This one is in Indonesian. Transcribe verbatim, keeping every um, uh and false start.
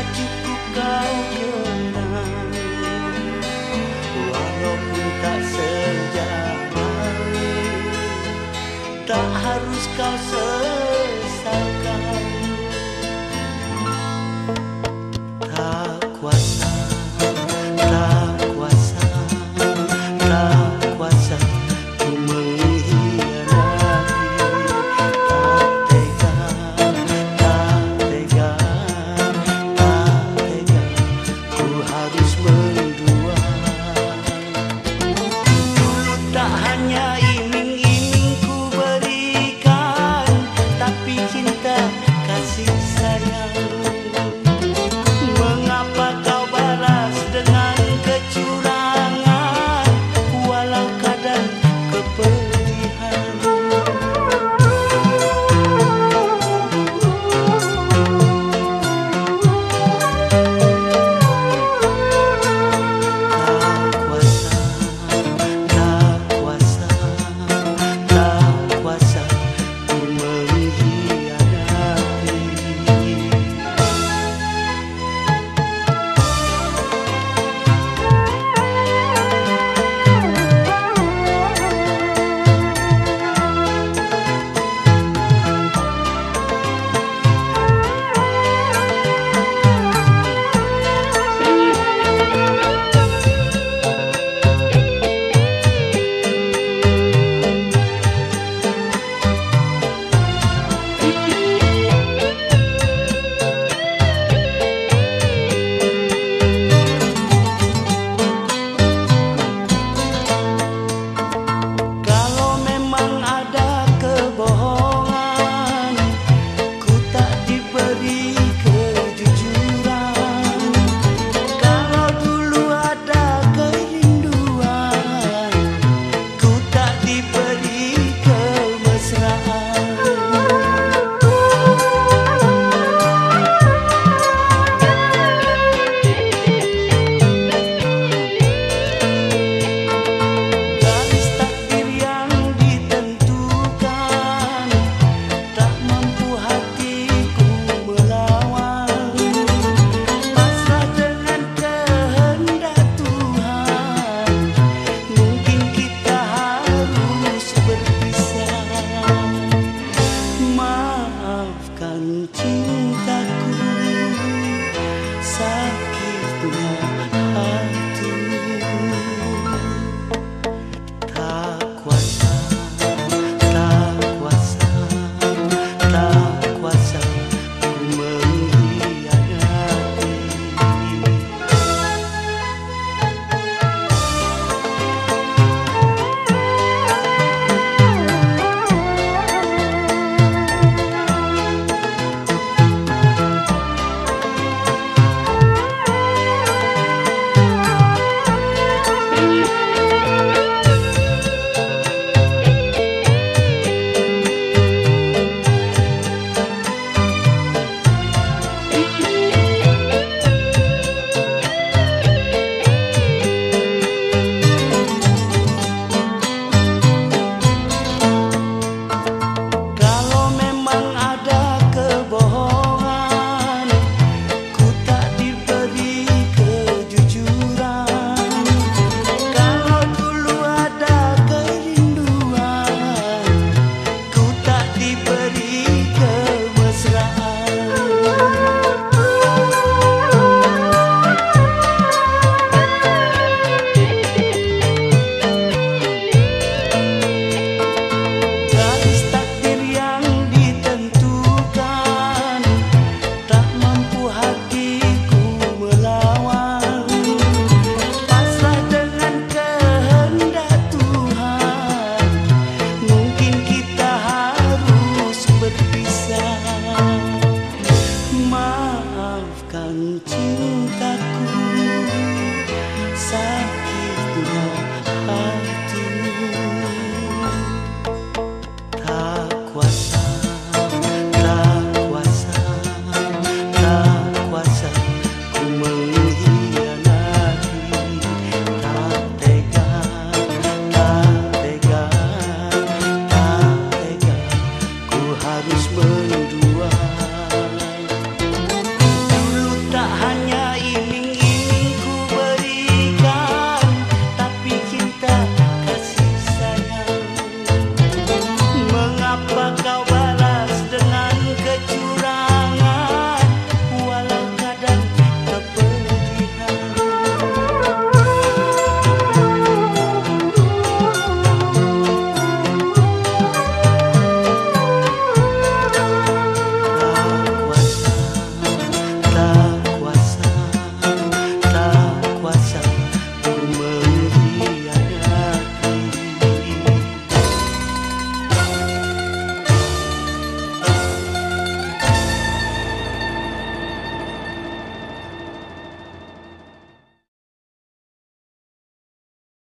cukup kau kenang, walaupun tak sejalan, tak harus kau sesalkan. Tak kuasa, tak kuasa, tak kuasa ku mengkhianati. Tak tega, tak tega, tak tega ku harus mendua. Dulu tak hanya iming-iming ku berikan, tapi cinta kasih sayang. Mengapa kau balas dengan kecurangan, walau kadang kepedihan. Tak kuasa, tak kuasa, tak kuasa ku mengkhianati. Kalau memang ada kebohongan, ku tak diberi kejujuran. Kalau dulu ada kerinduan, ku tak diberi kemesraan. Garis takdir yang ditentukan, tak mampu hatiku melawan. Pasrah dengan kehendak Tuhan, mungkin kita harus berpisah. Maafkan cintaku, sakitnya hatimu. Tak kuasa, tak kuasa, tak kuasa ku mengkhianati. Kalau memang ada kebohongan, ku tak diberi kejujuran. Kalau dulu ada kerinduan, ku tak diberi kemesraan. Garis takdir yang ditentukan, tak mampu hatiku melawan. Pasrah dengan kehendak Tuhan, mungkin kita harus berpisah. Maafkan cintaku, sakitnya